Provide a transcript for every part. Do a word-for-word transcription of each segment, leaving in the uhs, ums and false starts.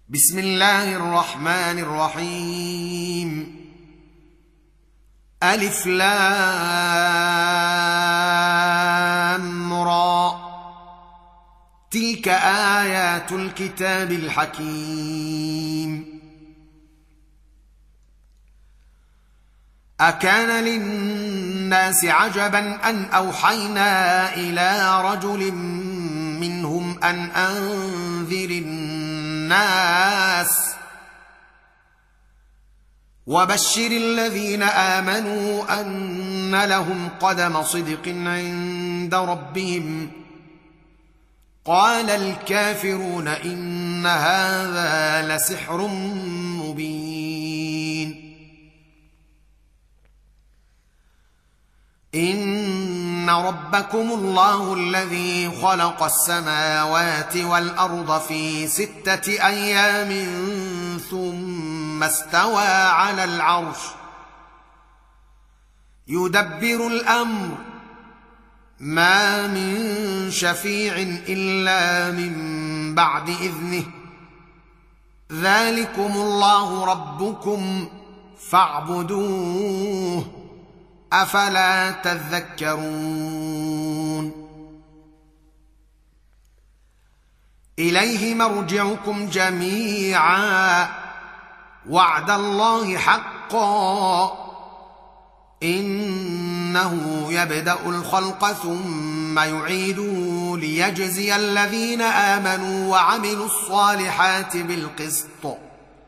بسم الله الرحمن الرحيم. ألف لام را، تلك آيات الكتاب الحكيم. أكان للناس عجبا أن أوحينا إلى رجل منهم أن أنذر الناس وبشر الذين آمنوا أن لهم قدم صدق عند ربهم. قال الكافرون إن هذا لسحر مبين. إن ربكم الله الذي خلق السماوات والأرض في ستة أيام ثم استوى على العرش يدبر الأمر ما من شفيع إلا من بعد إذنه. ذلكم الله ربكم فاعبدوه أفلا تذكرون. إليه مرجعكم جميعا وعد الله حقا إنه يبدأ الخلق ثم يعيده ليجزي الذين آمنوا وعملوا الصالحات بالقسط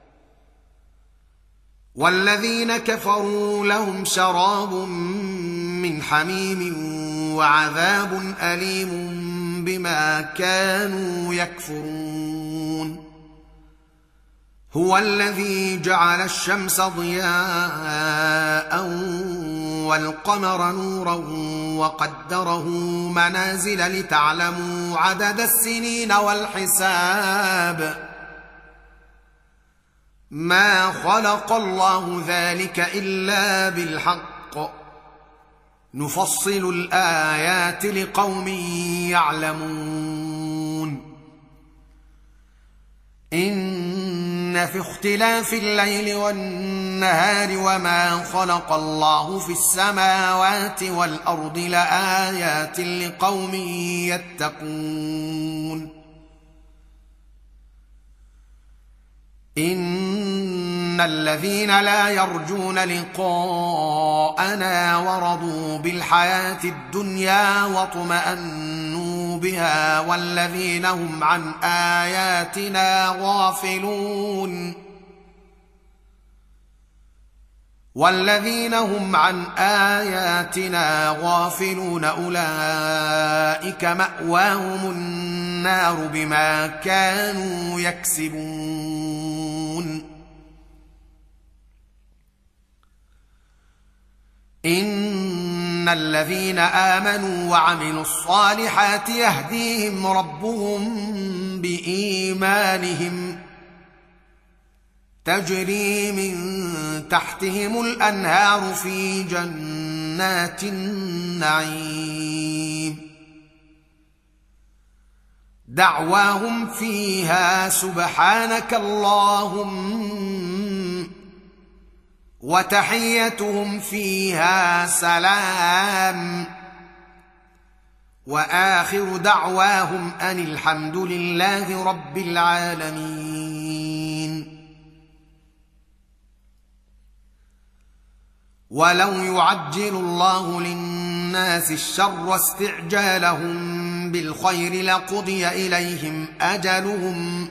والذين كفروا لهم شراب من حميم وعذاب أليم بما كانوا يكفرون. هو الذي جعل الشمس ضياء والقمر نورا وقدره منازل لتعلموا عدد السنين والحساب. ما خلق الله ذلك إلا بالحق نفصل الآيات لقوم يعلمون. إن في اختلاف الليل والنهار وما خلق الله في السماوات والأرض لآيات لقوم يتقون. إن الذين لا يرجون لقاءنا ورضوا بالحياة الدنيا واطمأنوا بها والذين هم عن آياتنا غافلون والذين هم عن آياتنا غافلون أولئك مأواهم النار بما كانوا يكسبون. إن الذين آمنوا وعملوا الصالحات يهديهم ربهم بإيمانهم تجري من تحتهم الأنهار في جنات النعيم. دعواهم فيها سبحانك اللهم وتحيتهم فيها سلام وآخر دعواهم أن الحمد لله رب العالمين. ولو يعجل الله للناس الشر استعجالهم بالخير لقضي إليهم أجلهم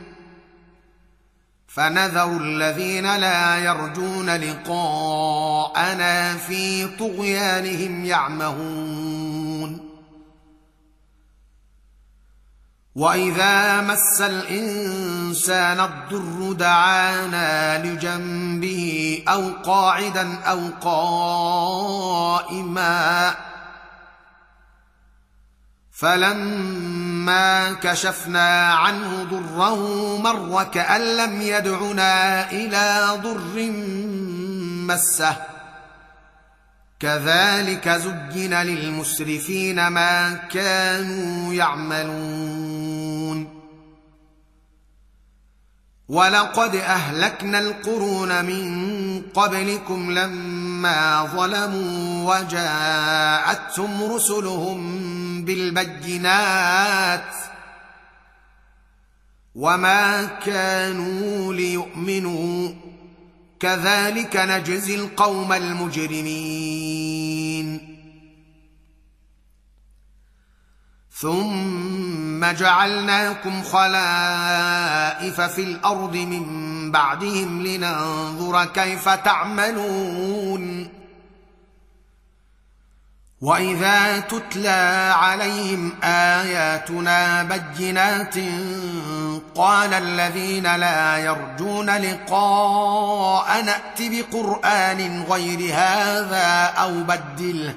فنذر الذين لا يرجون لقاءنا في طغيانهم يعمهون. وإذا مس الإنسان الضر دعانا لجنبه أو قاعدا أو قائما فلما كشفنا عنه ضره مر كأن لم يدعنا إلى ضر مسه. كذلك زين للمسرفين ما كانوا يعملون. ولقد أهلكنا القرون من قبلكم لما ظلموا وجاءتهم رسلهم بالبينات وما كانوا ليؤمنوا كذلك نجزي القوم المجرمين ثم جعلناكم خلائف في الأرض من بعدهم لننظر كيف تعملون وإذا تتلى عليهم آياتنا بينات قال الذين لا يرجون لقاء نأت بقرآن غير هذا أو بدله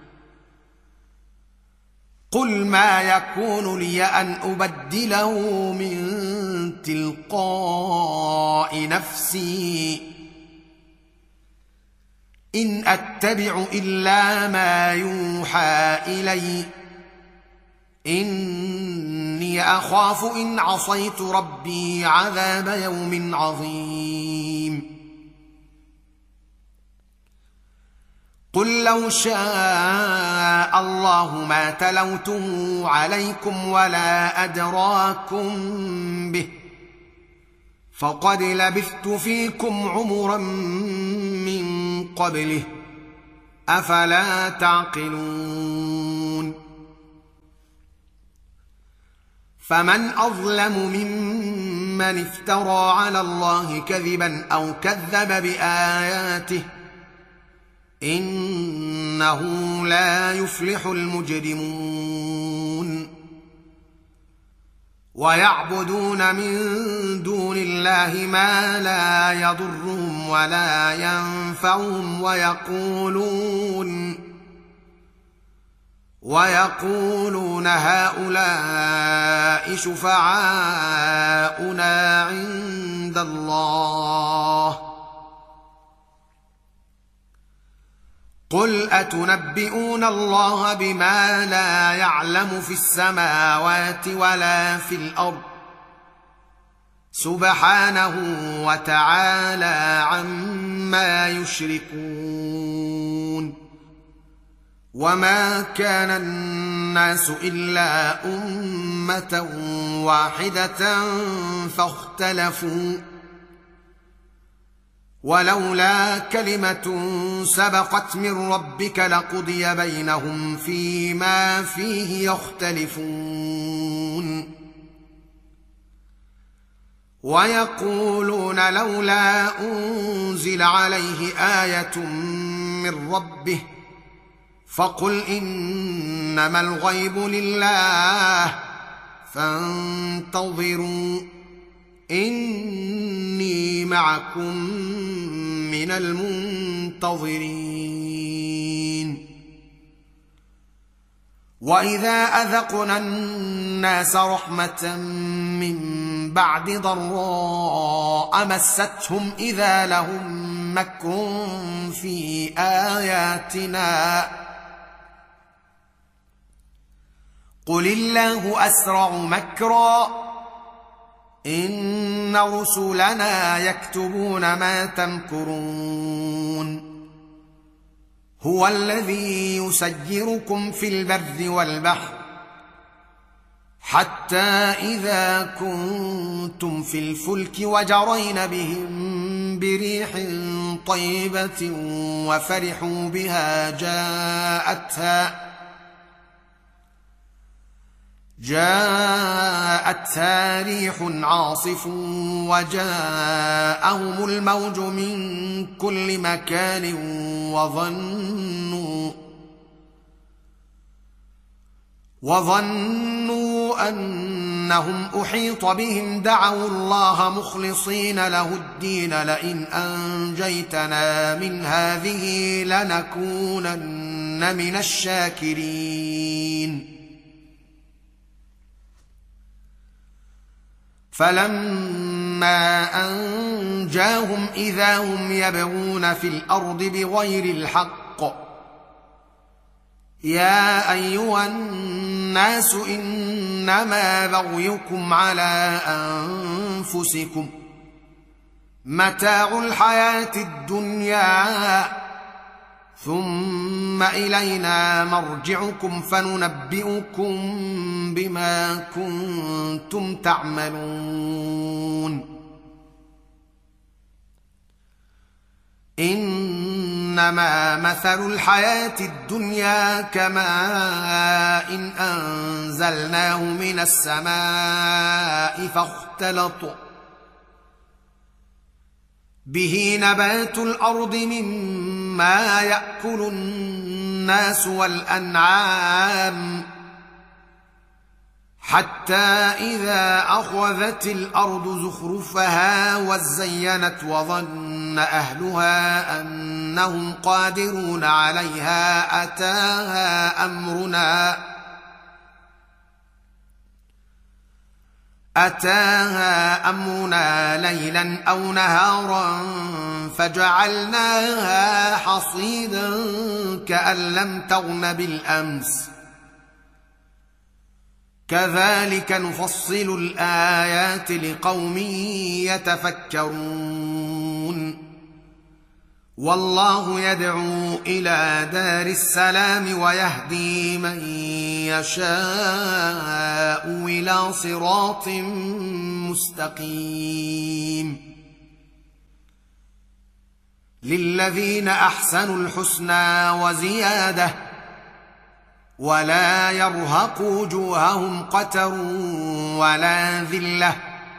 قل ما يكون لي أن أبدله من تلقاء نفسي إن أتبع إلا ما يوحى إلي إني أخاف إن عصيت ربي عذاب يوم عظيم قل لو شاء الله ما تلوته عليكم ولا أدراكم به فقد لبثت فيكم عمرا من قبله أفلا تعقلون فمن أظلم ممن افترى على الله كذبا أو كذب بآياته إنه لا يفلح المجرمون ويعبدون من دون الله ما لا يضرهم ولا ينفعهم ويقولون ويقولون هؤلاء شفعاؤنا عند الله قل أتنبئون الله بما لا يعلم في السماوات ولا في الأرض سبحانه وتعالى عما يشركون وما كان الناس إلا أمة واحدة فاختلفوا ولولا كلمة سبقت من ربك لقضي بينهم فيما فيه يختلفون ويقولون لولا أنزل عليه آية من ربه فقل إنما الغيب لله فانتظروا إني معكم من المنتظرين وإذا أذقنا الناس رحمة من بعد ضراء مستهم إذا لهم مكر في آياتنا قل الله أسرع مكرا إن رسلنا يكتبون ما تمكرون هو الذي يسيركم في البر والبحر حتى إذا كنتم في الفلك وجرين بهم بريح طيبة وفرحوا بها جاءتها جاءتها ريح عاصف وجاءهم الموج من كل مكان وظنوا وظنوا أنهم أحيط بهم دعوا الله مخلصين له الدين لئن أنجيتنا من هذه لنكونن من الشاكرين فلما أنجاهم إذا هم يبغون في الأرض بغير الحق يا أيها الناس إنما بغيكم على أنفسكم متاع الحياة الدنيا ثم إلينا مرجعكم فننبئكم بما كنتم تعملون إنما مثل الحياة الدنيا كماء إن أنزلناه من السماء فاختلط به نبات الأرض مما يأكل الناس والأنعام حتى إذا أخذت الأرض زخرفها وزينت وظن أهلها أنهم قادرون عليها أتاها أمرنا أتاها أمرنا ليلا أو نهارا فجعلناها حصيدا كأن لم تغن بالأمس كذلك نفصل الآيات لقوم يتفكرون والله يدعو إلى دار السلام ويهدي من يشاء إلى صراط مستقيم للذين أحسنوا الحسنى وزيادة ولا يرهق وجوههم قتر ولا ذلة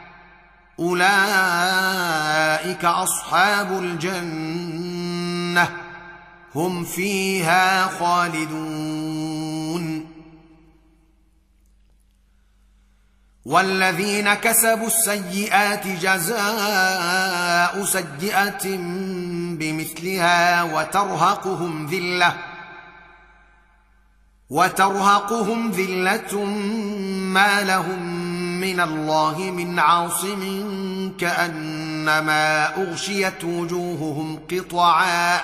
أولئك أصحاب الجنة هم فيها خالدون والذين كسبوا السيئات جزاء سيئة بمثلها وترهقهم ذلة وترهقهم ذلة ما لهم من الله من عاصم كأنما أغشيت وجوههم قطعا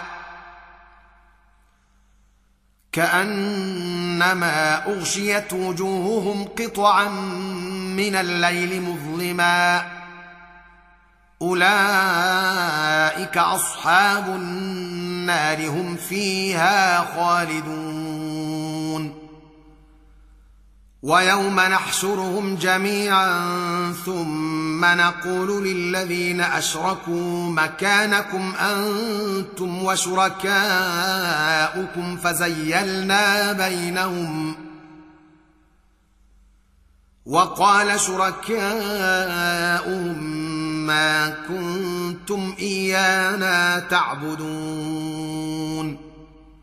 كأنما أغشيت وجوههم قطعا من الليل مظلما أولئك أصحاب النار هم فيها خالدون ويوم نحشرهم جميعا ثم نقول للذين أشركوا مكانكم أنتم وشركاؤكم فزيلنا بينهم وقال شركاؤهم ما كنتم إيانا تعبدون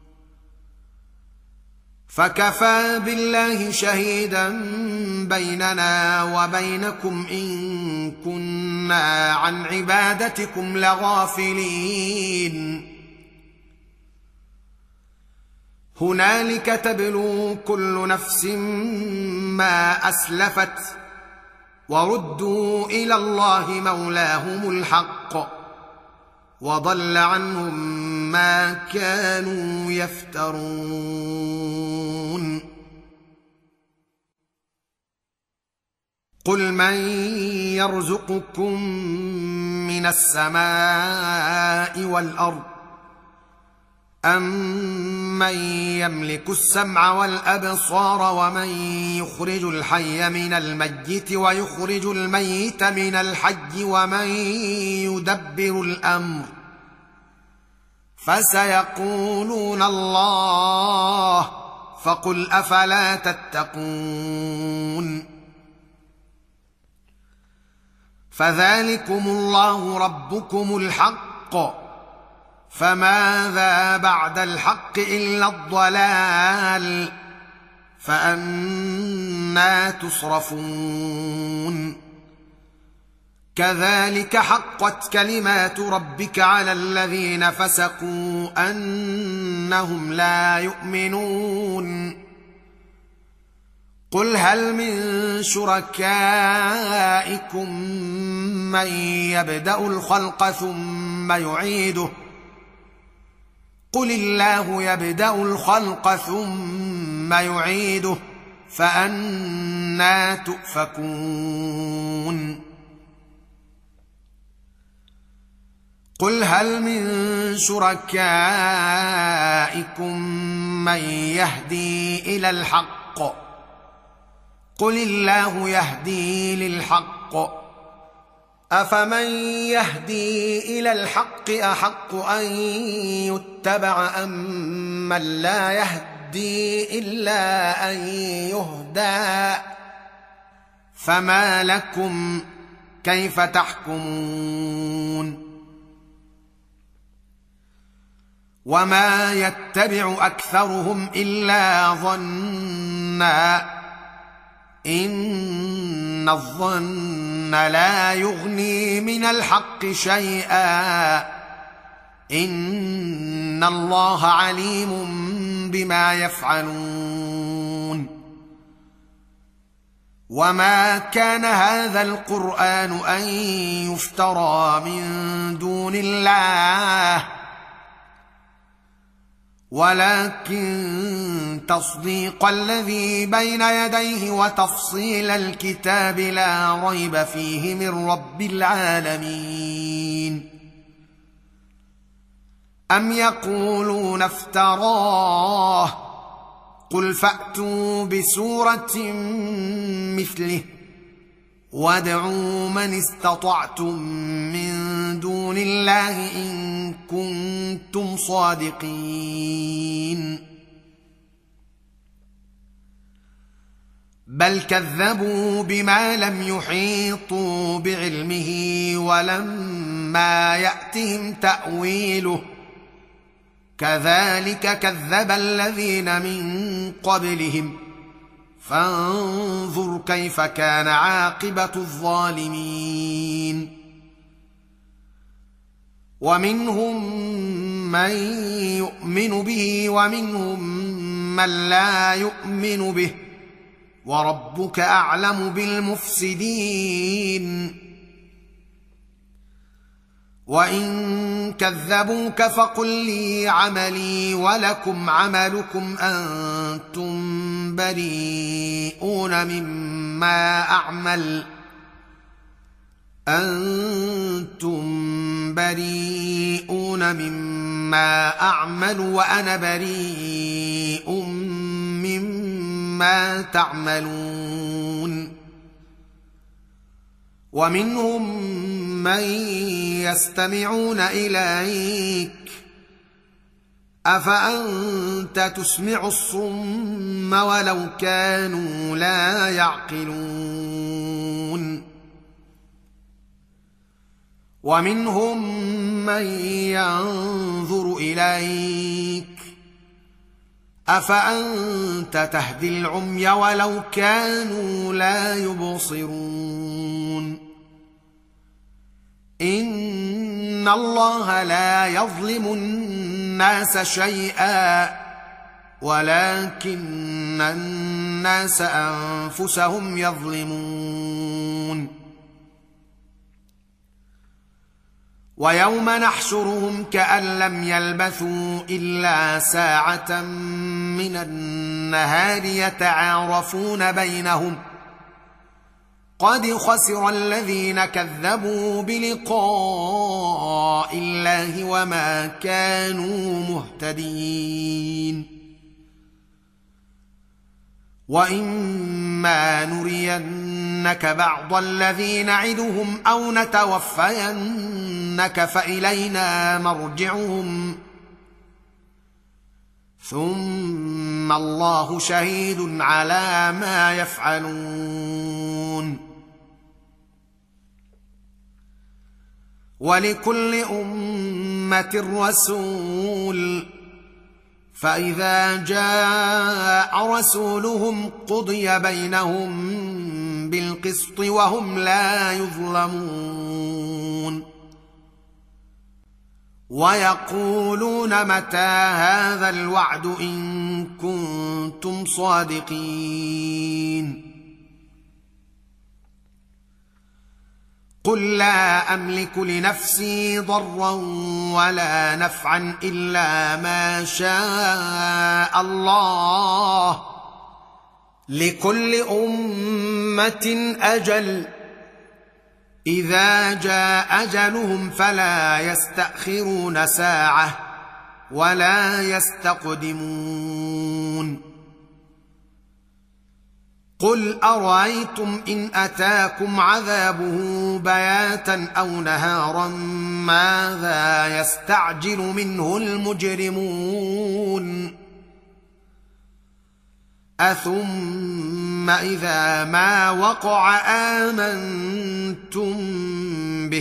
فكفى بالله شهيدا بيننا وبينكم إن كنا عن عبادتكم لغافلين هنالك تبلو كل نفس ما أسلفت وردوا إلى الله مولاهم الحق وضل عنهم ما كانوا يفترون قل من يرزقكم من السماء والأرض أَمَّن يَمْلِكُ السَّمْعَ وَالْأَبْصَارَ وَمَن يُخْرِجُ الْحَيَّ مِنَ الْمَيِّتِ وَيُخْرِجُ الْمَيِّتَ مِنَ الْحَيِّ وَمَن يُدَبِّرُ الْأَمْرَ فَسَيَقُولُونَ اللَّهُ فَقُلْ أَفَلَا تَتَّقُونَ فَذَلِكُمُ اللَّهُ رَبُّكُمُ الْحَقُّ فماذا بعد الحق إلا الضلال فأنى تصرفون كذلك حقت كلمات ربك على الذين فسقوا أنهم لا يؤمنون قل هل من شركائكم من يبدأ الخلق ثم يعيده قل الله يبدأ الخلق ثم يعيده فأنى تؤفكون قل هل من شركائكم من يهدي إلى الحق قل الله يهدي للحق أفمن يهدي إلى الحق أحق أن يتبع أم من لا يهدي إلا أن يهدى فما لكم كيف تحكمون وما يتبع أكثرهم إلا ظنًّا إن الظن لا يغني من الحق شيئا إن الله عليم بما يفعلون وما كان هذا القرآن أن يفترى من دون الله ولكن تصديق الذي بين يديه وتفصيل الكتاب لا ريب فيه من رب العالمين أم يقولون افتراه قل فأتوا بسورة مثله وادعوا من استطعتم من دون الله إن كنتم صادقين بل كذبوا بما لم يحيطوا بعلمه ولما يأتهم تأويله كذلك كذب الذين من قبلهم فانظر كيف كان عاقبة الظالمين ومنهم من يؤمن به ومنهم من لا يؤمن به وربك أعلم بالمفسدين وإن كذبوك فقل لي عملي ولكم عملكم أنتم بريئون مما أعمل أنتم بريئون مما أعمل وأنا بريء مما تعملون ومنهم من يستمعون إليك أفأنت تسمع الصم ولو كانوا لا يعقلون ومنهم من ينظر إليك أفأنت تهدي العمي ولو كانوا لا يبصرون إن الله لا يظلم الناس شيئا ولكن الناس أنفسهم يظلمون ويوم نحشرهم كأن لم يلبثوا إلا ساعة من النهار يتعارفون بينهم قد خسر الذين كذبوا بلقاء الله وما كانوا مهتدين وإما نرينك بعض الذي نعدهم أو نتوفينك فإلينا مرجعهم ثم الله شهيد على ما يفعلون ولكل أمة رسول فإذا جاء رسولهم قضي بينهم بالقسط وهم لا يظلمون ويقولون متى هذا الوعد إن كنتم صادقين قل لا أملك لنفسي ضرا ولا نفعا إلا ما شاء الله لكل أمة أجل إذا جاء أجلهم فلا يستأخرون ساعة ولا يستقدمون. قل أرأيتم إن أتاكم عذابه بياتا أو نهارا ماذا يستعجل منه المجرمون؟ أثم إذا ما وقع آمنتم به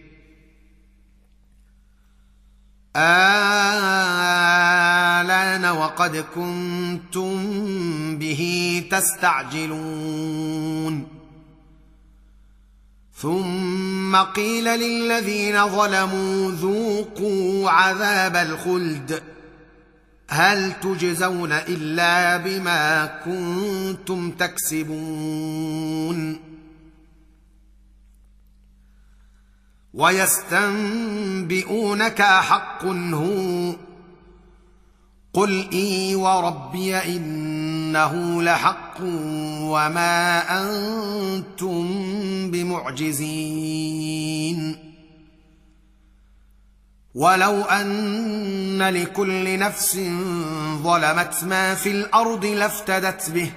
آلان وقد كنتم به تستعجلون. ثم قيل للذين ظلموا ذوقوا عذاب الخلد هل تجزون إلا بما كنتم تكسبون. ويستنبئونك أحق هو قل إي وربي إنه لحق وما أنتم بمعجزين. ولو أن لكل نفس ظلمت ما في الأرض لافتدت به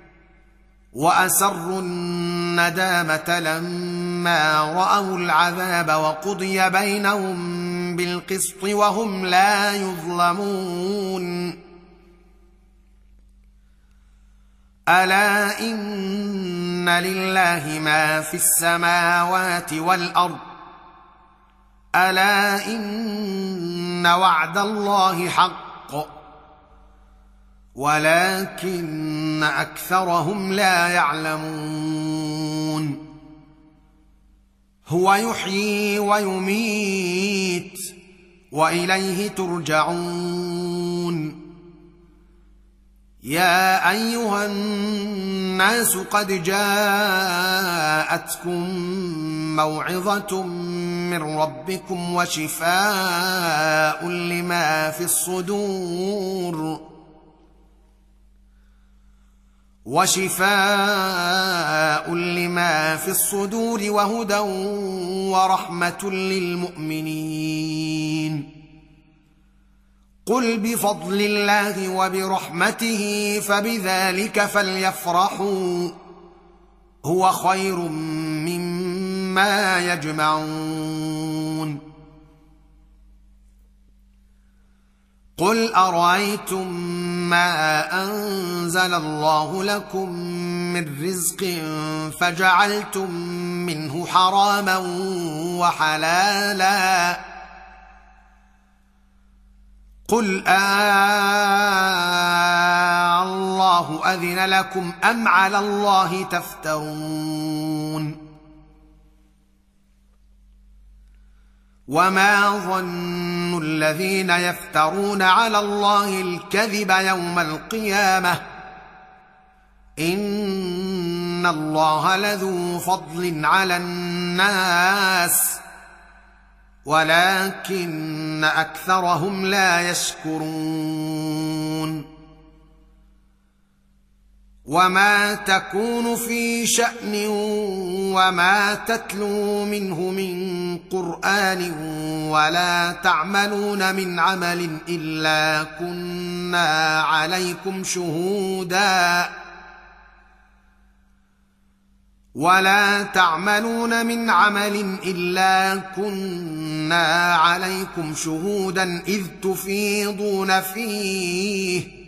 وأسروا الندامة لما رأوا العذاب وقضي بينهم بالقسط وهم لا يظلمون. ألا إن لله ما في السماوات والأرض ألا إن وعد الله حق ولكن أكثرهم لا يعلمون. هو يحيي ويميت وإليه ترجعون. يا أيها الناس قد جاءتكم موعظة من ربكم وشفاء لما في الصدور وشفاء لما في الصدور وهدى ورحمة للمؤمنين. قل بفضل الله وبرحمته فبذلك فليفرحوا هو خير مما يجمعون. قل أرأيتم ما أنزل الله لكم من رزق فجعلتم منه حراما وحلالا قل آه الله أذن لكم أم على الله تفترون. وما ظن الذين يفترون على الله الكذب يوم القيامة إن الله لذو فضل على الناس ولكن أكثرهم لا يشكرون. وما تكون في شأن وما تتلو منه من قرآن ولا تعملون من عمل إلا كنا عليكم شهودا ولا تعملون من عمل إلا كنا عليكم شهودا إذ تفيضون فيه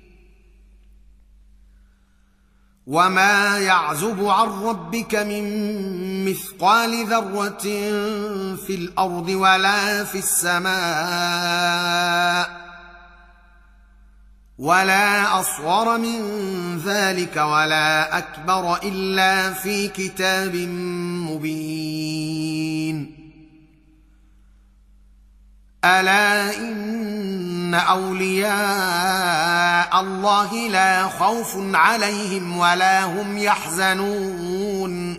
وما يعزب عن ربك من مثقال ذرة في الأرض ولا في السماء ولا أصغر من ذلك ولا أكبر إلا في كتاب مبين. ألا إن أولياء الله لا خوف عليهم ولا هم يحزنون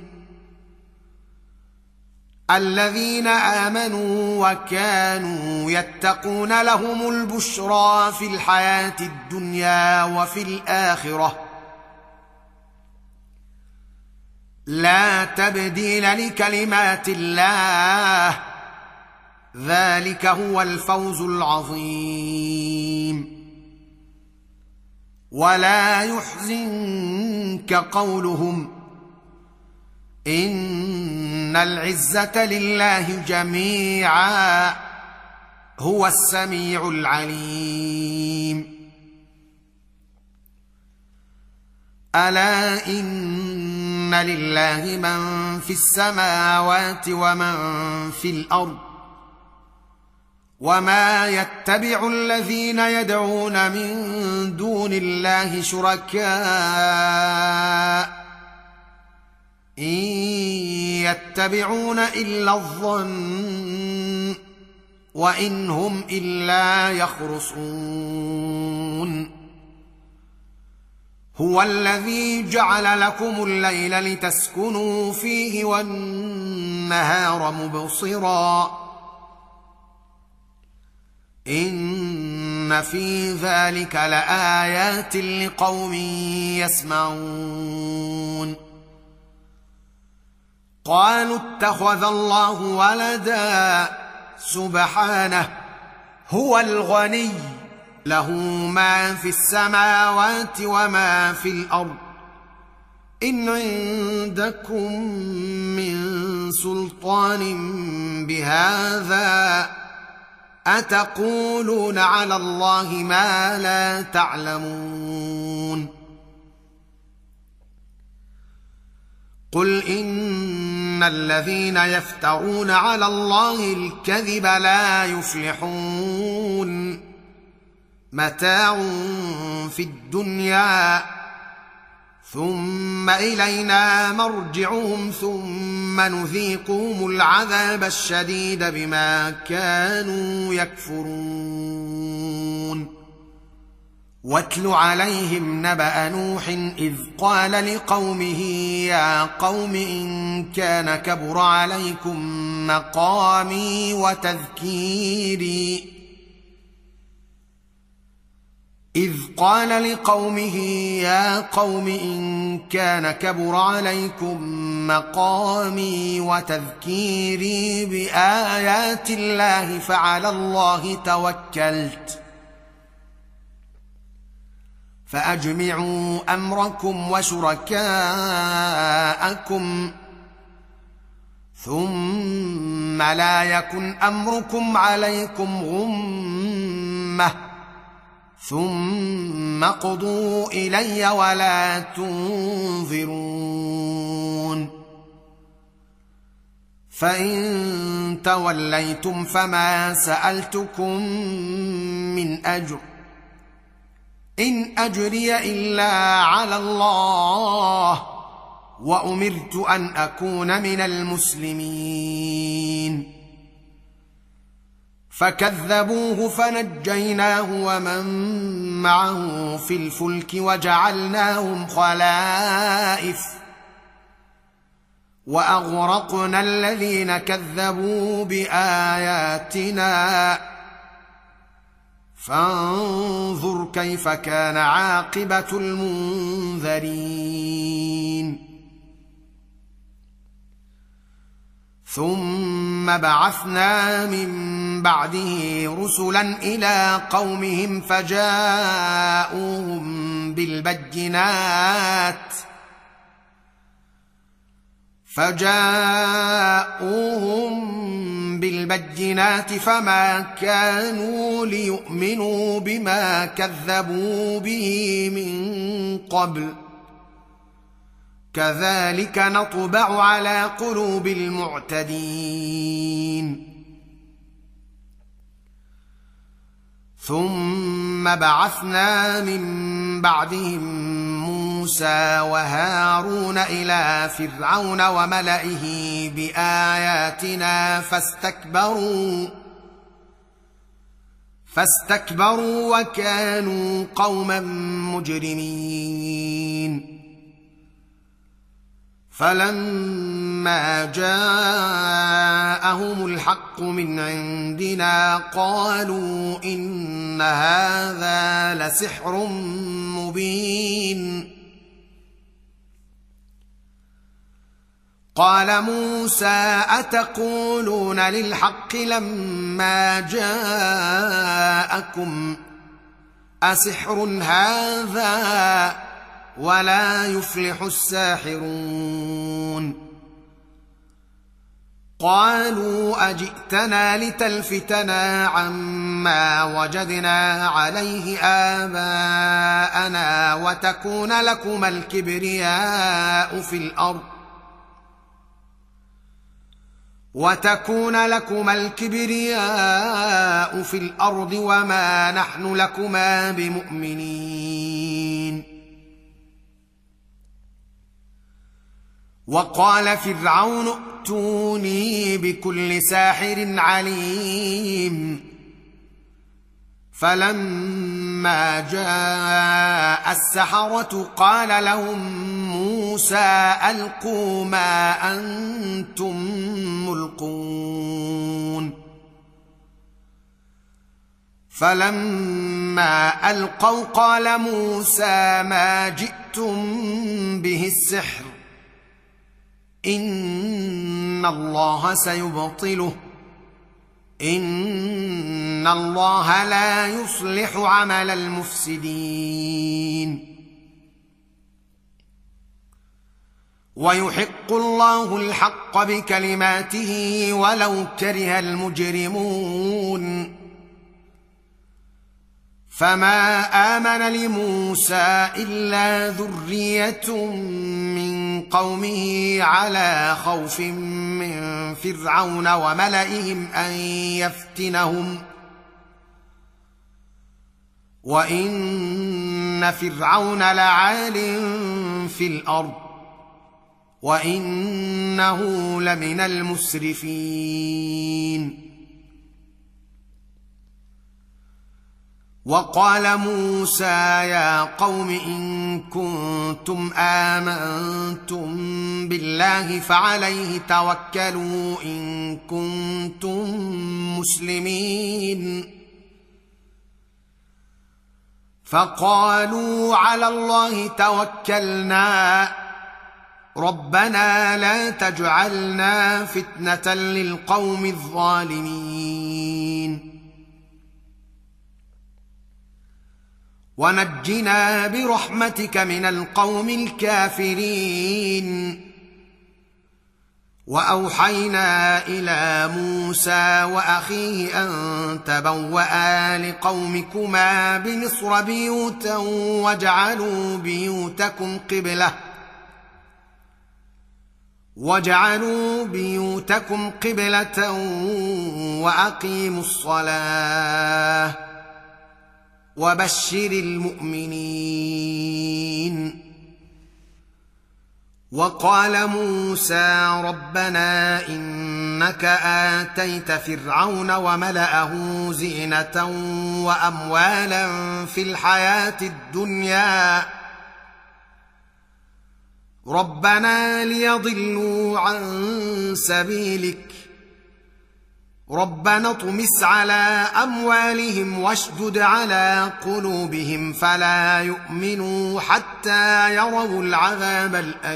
الذين آمنوا وكانوا يتقون لهم البشرى في الحياة الدنيا وفي الآخرة لا تبديل لكلمات الله ذلك هو الفوز العظيم. ولا يحزنك قولهم إن العزة لله جميعا هو السميع العليم. ألا إن لله من في السماوات ومن في الأرض وما يتبع الذين يدعون من دون الله شركاء إن يتبعون إلا الظن وإن هم إلا يخرصون. هو الذي جعل لكم الليل لتسكنوا فيه والنهار مبصرا إن في ذلك لآيات لقوم يسمعون. قالوا اتخذ الله ولدا سبحانه هو الغني له ما في السماوات وما في الأرض إن عندكم من سلطان بهذا أتقولون على الله ما لا تعلمون. قل إن الذين يفترون على الله الكذب لا يفلحون متاع في الدنيا ثم إلينا مرجعهم ثم نذيقهم العذاب الشديد بما كانوا يكفرون. واتل عليهم نبأ نوح إذ قال لقومه يا قوم إن كان كبر عليكم مقامي وتذكيري إذ قال لقومه يا قوم إن كان كبر عليكم مقامي وتذكيري بآيات الله فعلى الله توكلت فأجمعوا أمركم وشركاءكم ثم لا يكن أمركم عليكم غمة ثم اقضوا إلي ولا تنظرون. فإن توليتم فما سألتكم من أجر إن أجري إلا على الله وأمرت أن أكون من المسلمين. فكذبوه فنجيناه ومن معه في الفلك وجعلناهم خلائف وأغرقنا الذين كذبوا بآياتنا فانظر كيف كان عاقبة المنذرين. ثم بعثنا من بعده رسلا إلى قومهم فجاءوهم بالبينات فجاءوهم بالبينات فما كانوا ليؤمنوا بما كذبوا به من قبل كذلك نطبع على قلوب المعتدين. ثم بعثنا من بعدهم موسى وهارون إلى فرعون وملئه بآياتنا فاستكبروا فاستكبروا وكانوا قوما مجرمين. فلما جاءهم الحق من عندنا قالوا إن هذا لسحر مبين. قال موسى أتقولون للحق لما جاءكم أسحر هذا ولا يفلح الساحرون قالوا أجئتنا لتلفتنا عما وجدنا عليه آباءنا وتكون لكما الكبرياء في الأرض وتكون لكما الكبرياء في الأرض وما نحن لكما بمؤمنين وقال فرعون ائتوني بكل ساحر عليم فلما جاء السحرة قال لهم موسى ألقوا ما أنتم ملقون فلما ألقوا قال موسى ما جئتم به السحر إن الله سيبطله إن الله لا يصلح عمل المفسدين ويحق الله الحق بكلماته ولو كره المجرمون فما آمن لموسى إلا ذرية من قومه على خوف من فرعون وملئهم أن يفتنهم وإن فرعون لعال في الأرض وإنه لمن المسرفين وقال موسى يا قوم إن كنتم آمنتم بالله فعليه توكلوا إن كنتم مسلمين فقالوا على الله توكلنا ربنا لا تجعلنا فتنة للقوم الظالمين ونجنا برحمتك من القوم الكافرين وأوحينا إلى موسى وأخيه أن تبوأ لقومكما بمصر بيوتا واجعلوا بيوتكم قبلة واجعلوا بيوتكم قبلة وأقيموا الصلاة وبشر المؤمنين وقال موسى ربنا إنك آتيت فرعون وملأه زينة وأموالا في الحياة الدنيا ربنا ليضلوا عن سبيلك ربنا اطمس على أموالهم واشدد على قلوبهم فلا يؤمنوا حتى يروا العذاب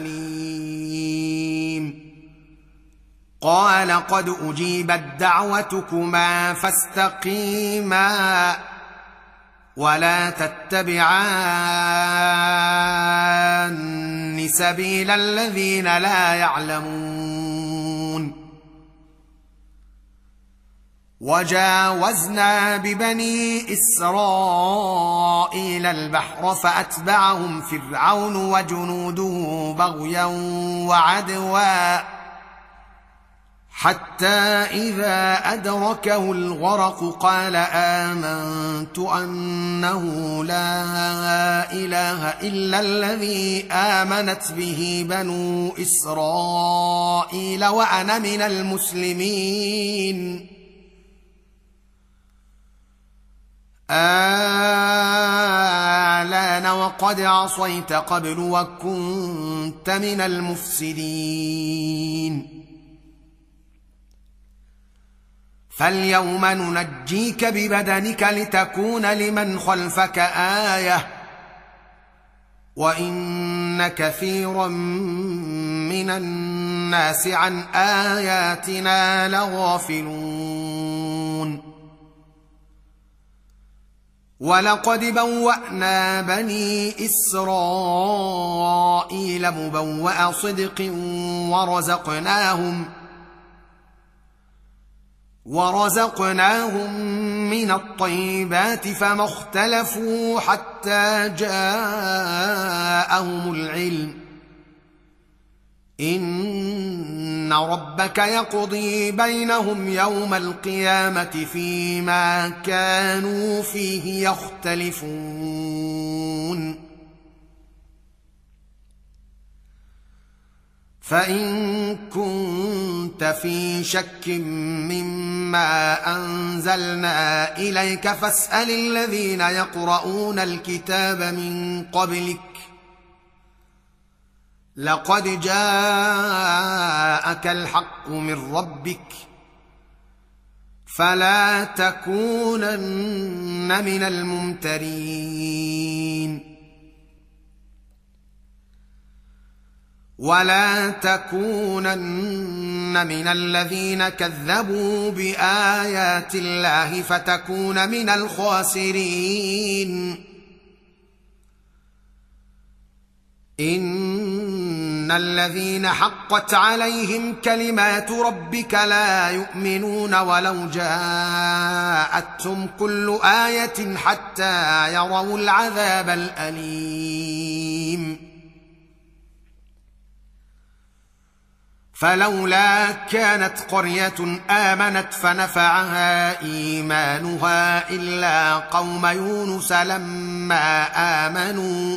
الأليم قال قد أجيبت دعوتكما فاستقيما ولا تتبعان سبيل الذين لا يعلمون وجاوزنا ببني إسرائيل البحر فأتبعهم فرعون وجنوده بغيا وعدوا حتى إذا أدركه الغرق قال آمنت أنه لا إله إلا الذي آمنت به بنو إسرائيل وأنا من المسلمين آلان وقد عصيت قبل وكنت من المفسدين فاليوم ننجيك ببدنك لتكون لمن خلفك آية وإن كثيرا من الناس الناس عن آياتنا لغافلون ولقد بوأنا بني إسرائيل مبوأ صدق ورزقناهم ورزقناهم من الطيبات فما اختلفوا حتى جاءهم العلم إن ربك يقضي بينهم يوم القيامة فيما كانوا فيه يختلفون فإن كنت في شك مما أنزلنا إليك فاسأل الذين يقرؤون الكتاب من قبلك لقد جاءك الحق من ربك فلا تكونن من الممترين ولا تكونن من الذين كذبوا بآيات الله فتكون من الخاسرين إن الذين حقت عليهم كلمات ربك لا يؤمنون ولو جاءتهم كل آية حتى يروا العذاب الأليم فلولا كانت قرية آمنت فنفعها إيمانها إلا قوم يونس لما آمنوا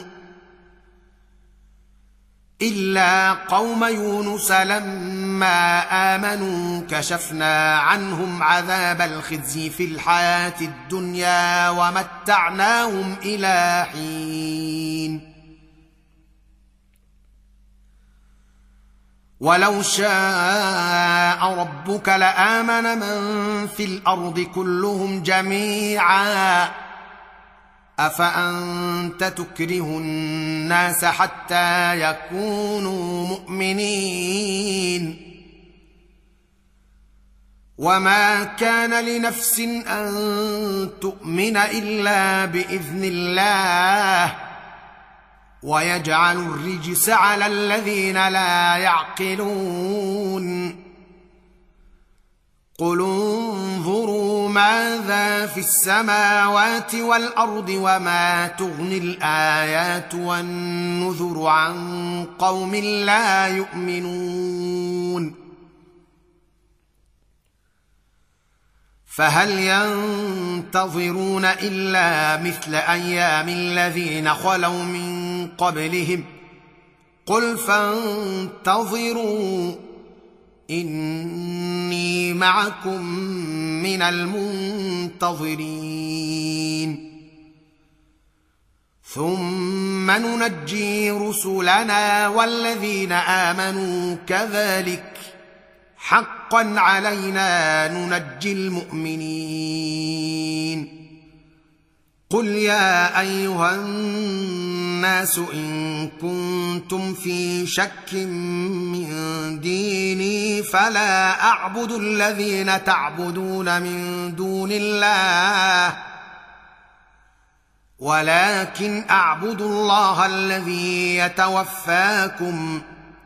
إلا قوم يونس لما آمنوا كشفنا عنهم عذاب الخزي في الحياة الدنيا ومتعناهم إلى حين ولو شاء ربك لآمن من في الأرض كلهم جميعا أفأنت تكره الناس حتى يكونوا مؤمنين وما كان لنفس أن تؤمن إلا بإذن الله ويجعل الرجس على الذين لا يعقلون قل انظروا ماذا في السماوات والأرض وما تغني الآيات والنذر عن قوم لا يؤمنون فهل ينتظرون إلا مثل أيام الذين خلوا من قبلهم قل فانتظروا إني معكم من المنتظرين ثم ننجي رسلنا والذين آمنوا كذلك حقا علينا ننجي المؤمنين قل يا أيها الناس إن كنتم في شك من ديني فلا أعبد الذين تعبدون من دون الله ولكن أعبد الله الذي يتوفاكم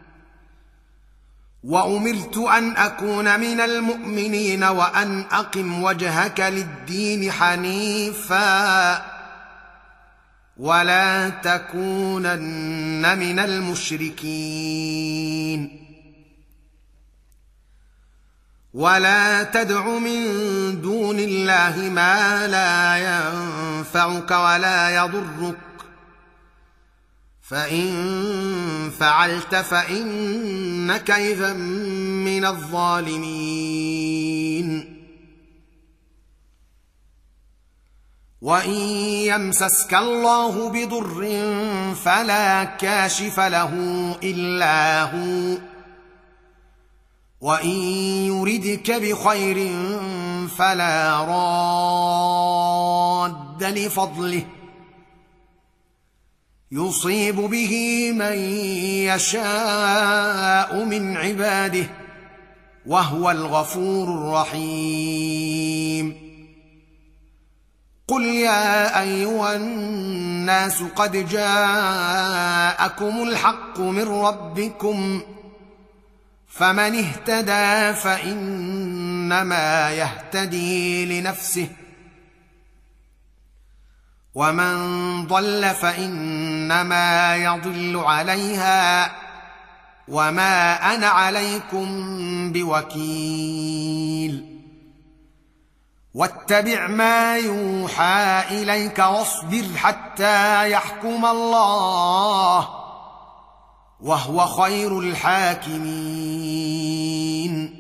وأمرت أن أكون من المؤمنين وأن أقم وجهك للدين حنيفا ولا تكونن من المشركين ولا تدع من دون الله ما لا ينفعك ولا يضرك فإن فعلت فإنك إذا من الظالمين وإن يمسسك الله بضر فلا كاشف له إلا هو وإن يردك بخير فلا راد لفضله يصيب به من يشاء من عباده وهو الغفور الرحيم. قل يا ايها الناس قد جاءكم الحق من ربكم فمن اهتدى فانما يهتدي لنفسه ومن ضل فانما يضل عليها وما انا عليكم بوكيل. واتبع ما يوحى اليك واصبر حتى يحكم الله وهو خير الحاكمين.